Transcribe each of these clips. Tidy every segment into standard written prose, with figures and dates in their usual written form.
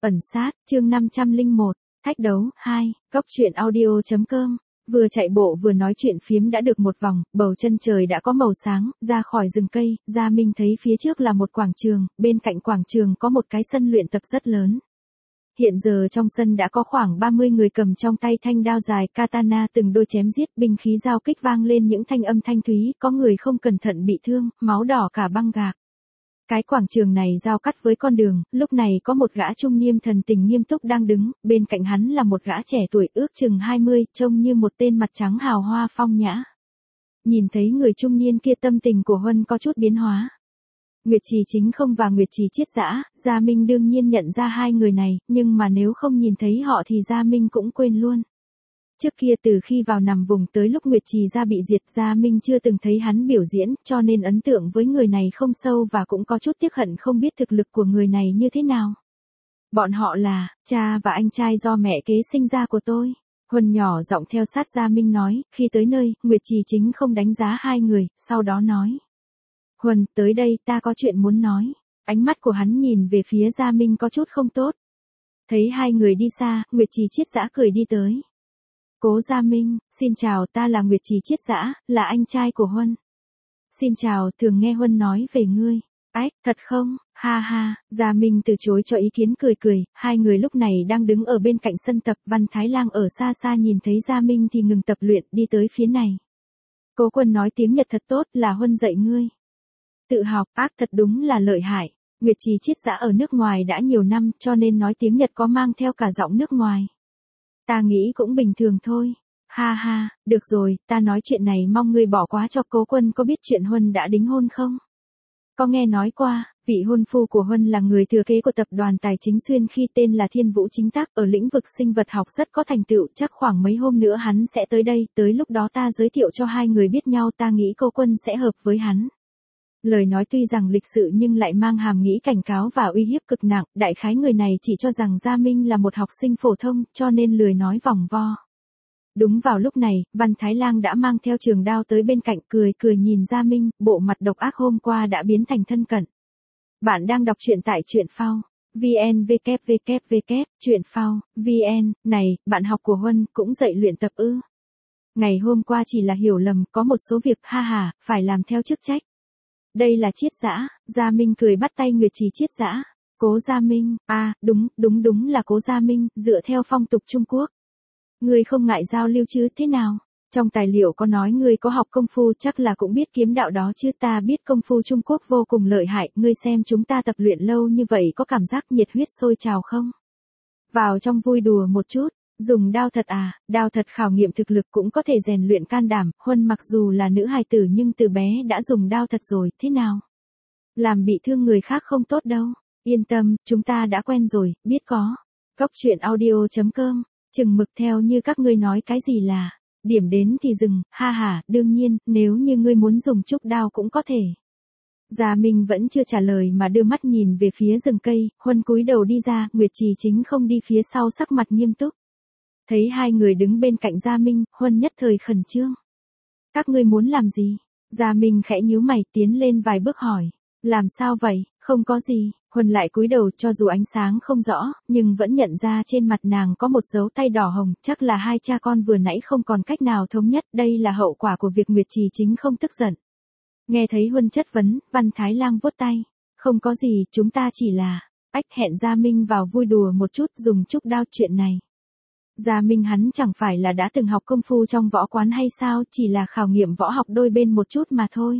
Ẩn sát, chương 501, thách đấu, 2, góc truyện audio.com. Vừa chạy bộ vừa nói chuyện phiếm đã được một vòng, bầu chân trời đã có màu sáng, ra khỏi rừng cây, Gia Minh thấy phía trước là một quảng trường, bên cạnh quảng trường có một cái sân luyện tập rất lớn. Hiện giờ trong sân đã có khoảng 30 người cầm trong tay thanh đao dài katana từng đôi chém giết, binh khí giao kích vang lên những thanh âm thanh thúy, có người không cẩn thận bị thương, máu đỏ cả băng gạc. Cái quảng trường này giao cắt với con đường, lúc này có một gã trung niên thần tình nghiêm túc đang đứng, bên cạnh hắn là một gã trẻ tuổi ước chừng 20, trông như một tên mặt trắng hào hoa phong nhã. Nhìn thấy người trung niên kia tâm tình của Huân có chút biến hóa. Nguyệt Trì Chính Không và Nguyệt Trì Chiết Dã, Gia Minh đương nhiên nhận ra hai người này, nhưng mà nếu không nhìn thấy họ thì Gia Minh cũng quên luôn. Trước kia từ khi vào nằm vùng tới lúc Nguyệt Trì Gia bị diệt, Gia Minh chưa từng thấy hắn biểu diễn, cho nên ấn tượng với người này không sâu và cũng có chút tiếc hận không biết thực lực của người này như thế nào. Bọn họ là cha và anh trai do mẹ kế sinh ra của tôi. Huân nhỏ giọng theo sát Gia Minh nói, khi tới nơi, Nguyệt Trì Chính Không đánh giá hai người, sau đó nói. Huân, tới đây ta có chuyện muốn nói. Ánh mắt của hắn nhìn về phía Gia Minh có chút không tốt. Thấy hai người đi xa, Nguyệt Trì Chiết Dã cười đi tới. Cố Gia Minh, xin chào, ta là Nguyệt Trì Chiết Dã, là anh trai của Huân. Xin chào, thường nghe Huân nói về ngươi. Ách, thật không? Ha ha, Gia Minh từ chối cho ý kiến cười cười, hai người lúc này đang đứng ở bên cạnh sân tập, Văn Thái Lang ở xa xa nhìn thấy Gia Minh thì ngừng tập luyện, đi tới phía này. Cố Quân nói tiếng Nhật thật tốt, là Huân dạy ngươi. Tự học, ác thật đúng là lợi hại. Nguyệt Trì Chiết Dã ở nước ngoài đã nhiều năm, cho nên nói tiếng Nhật có mang theo cả giọng nước ngoài. Ta nghĩ cũng bình thường thôi. Ha ha, được rồi, ta nói chuyện này mong ngươi bỏ qua cho. Cố Quân có biết chuyện Huân đã đính hôn không? Có nghe nói qua, vị hôn phu của Huân là người thừa kế của tập đoàn tài chính Xuyên khi tên là Thiên Vũ Chính Tác, ở lĩnh vực sinh vật học rất có thành tựu, chắc khoảng mấy hôm nữa hắn sẽ tới đây, tới lúc đó ta giới thiệu cho hai người biết nhau, ta nghĩ Cố Quân sẽ hợp với hắn. Lời nói tuy rằng lịch sự nhưng lại mang hàm nghĩa cảnh cáo và uy hiếp cực nặng, đại khái người này chỉ cho rằng Gia Minh là một học sinh phổ thông, cho nên lười nói vòng vo. Đúng vào lúc này, Văn Thái Lang đã mang theo trường đao tới bên cạnh, cười cười nhìn Gia Minh, bộ mặt độc ác hôm qua đã biến thành thân cận. Bạn đang đọc truyện tại truyện phao VN www. Truyện phao VN, này, bạn học của Huân cũng dạy luyện tập ư? Ngày hôm qua chỉ là hiểu lầm, có một số việc ha ha, phải làm theo chức trách. Đây là Chiết Dã, Gia Minh cười bắt tay Nguyệt Trì Chiết Dã. Cố Gia Minh, đúng là Cố Gia Minh, dựa theo phong tục Trung Quốc. Ngươi không ngại giao lưu chứ, thế nào? Trong tài liệu có nói ngươi có học công phu, chắc là cũng biết kiếm đạo đó chứ. Ta biết công phu Trung Quốc vô cùng lợi hại, ngươi xem chúng ta tập luyện lâu như vậy có cảm giác nhiệt huyết sôi trào không? Vào trong vui đùa một chút. Dùng đao thật à, đao thật khảo nghiệm thực lực cũng có thể rèn luyện can đảm. Huân mặc dù là nữ hài tử nhưng từ bé đã dùng đao thật rồi, thế nào? Làm bị thương người khác không tốt đâu. Yên tâm, chúng ta đã quen rồi, biết có. Góc truyện audio.com, chừng mực theo như các ngươi nói cái gì là, điểm đến thì dừng, ha ha, đương nhiên, nếu như ngươi muốn dùng trúc đao cũng có thể. Gia Minh vẫn chưa trả lời mà đưa mắt nhìn về phía rừng cây, Huân cúi đầu đi ra, Nguyệt Trì Chính Không đi phía sau sắc mặt nghiêm túc. Thấy hai người đứng bên cạnh Gia Minh, Huân nhất thời khẩn trương. Các ngươi muốn làm gì? Gia Minh khẽ nhíu mày tiến lên vài bước hỏi. Làm sao vậy? Không có gì. Huân lại cúi đầu, cho dù ánh sáng không rõ, nhưng vẫn nhận ra trên mặt nàng có một dấu tay đỏ hồng, chắc là hai cha con vừa nãy không còn cách nào thống nhất, đây là hậu quả của việc Nguyệt Trì Chính Không tức giận. Nghe thấy Huân chất vấn, Văn Thái Lang vuốt tay. Không có gì, chúng ta chỉ là, hẹn Gia Minh vào vui đùa một chút, dùng trúc đao chuyện này. Gia Minh hắn chẳng phải là đã từng học công phu trong võ quán hay sao, chỉ là khảo nghiệm võ học đôi bên một chút mà thôi.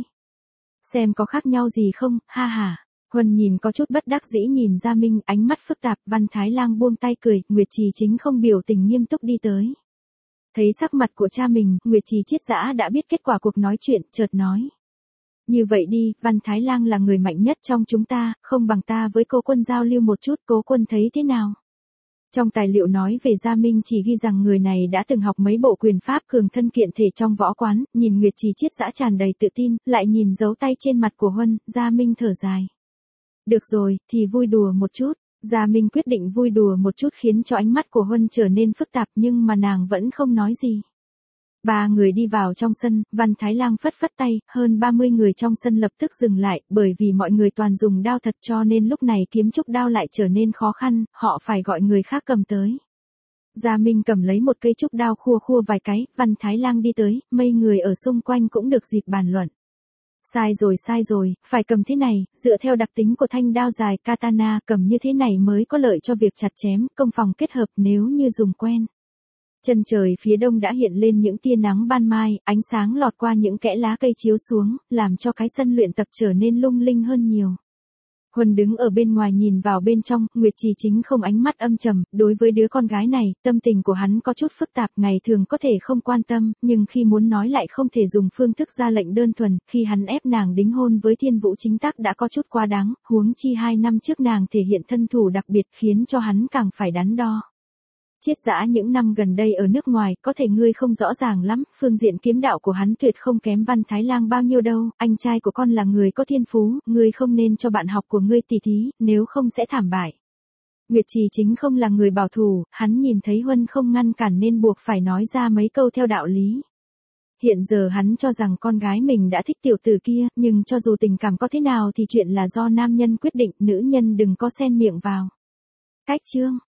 Xem có khác nhau gì không, ha ha. Huân nhìn có chút bất đắc dĩ nhìn Gia Minh, ánh mắt phức tạp, Văn Thái Lang buông tay cười, Nguyệt Trì Chính Không biểu tình nghiêm túc đi tới. Thấy sắc mặt của cha mình, Nguyệt Trì Chiết Dã đã biết kết quả cuộc nói chuyện, chợt nói. Như vậy đi, Văn Thái Lang là người mạnh nhất trong chúng ta, không bằng ta với Cố Quân giao lưu một chút, Cố Quân thấy thế nào? Trong tài liệu nói về Gia Minh chỉ ghi rằng người này đã từng học mấy bộ quyền pháp cường thân kiện thể trong võ quán, nhìn Nguyệt Trì Chiết Dã tràn đầy tự tin, lại nhìn dấu tay trên mặt của Huân, Gia Minh thở dài. Được rồi, thì vui đùa một chút. Gia Minh quyết định vui đùa một chút khiến cho ánh mắt của Huân trở nên phức tạp nhưng mà nàng vẫn không nói gì. Ba người đi vào trong sân, Văn Thái Lang phất phất tay, hơn 30 người trong sân lập tức dừng lại, bởi vì mọi người toàn dùng đao thật cho nên lúc này kiếm trúc đao lại trở nên khó khăn, họ phải gọi người khác cầm tới. Gia Minh cầm lấy một cây trúc đao khua khua vài cái, Văn Thái Lang đi tới, mấy người ở xung quanh cũng được dịp bàn luận. Sai rồi, phải cầm thế này, dựa theo đặc tính của thanh đao dài katana, cầm như thế này mới có lợi cho việc chặt chém, công phòng kết hợp nếu như dùng quen. Chân trời phía đông đã hiện lên những tia nắng ban mai, ánh sáng lọt qua những kẽ lá cây chiếu xuống, làm cho cái sân luyện tập trở nên lung linh hơn nhiều. Huân đứng ở bên ngoài nhìn vào bên trong, Nguyệt Trì Chính không ánh mắt âm trầm, đối với đứa con gái này, tâm tình của hắn có chút phức tạp, ngày thường có thể không quan tâm, nhưng khi muốn nói lại không thể dùng phương thức ra lệnh đơn thuần, khi hắn ép nàng đính hôn với Thiên Vũ Chính Tắc đã có chút quá đáng, huống chi 2 năm trước nàng thể hiện thân thủ đặc biệt khiến cho hắn càng phải đắn đo. Triết Giã những năm gần đây ở nước ngoài, có thể ngươi không rõ ràng lắm, phương diện kiếm đạo của hắn tuyệt không kém Văn Thái Lang bao nhiêu đâu, anh trai của con là người có thiên phú, ngươi không nên cho bạn học của ngươi tỉ thí, nếu không sẽ thảm bại. Nguyệt Trì Chính không là người bảo thủ, hắn nhìn thấy Huân không ngăn cản nên buộc phải nói ra mấy câu theo đạo lý. Hiện giờ hắn cho rằng con gái mình đã thích tiểu tử kia, nhưng cho dù tình cảm có thế nào thì chuyện là do nam nhân quyết định, nữ nhân đừng có xen miệng vào. Cách chương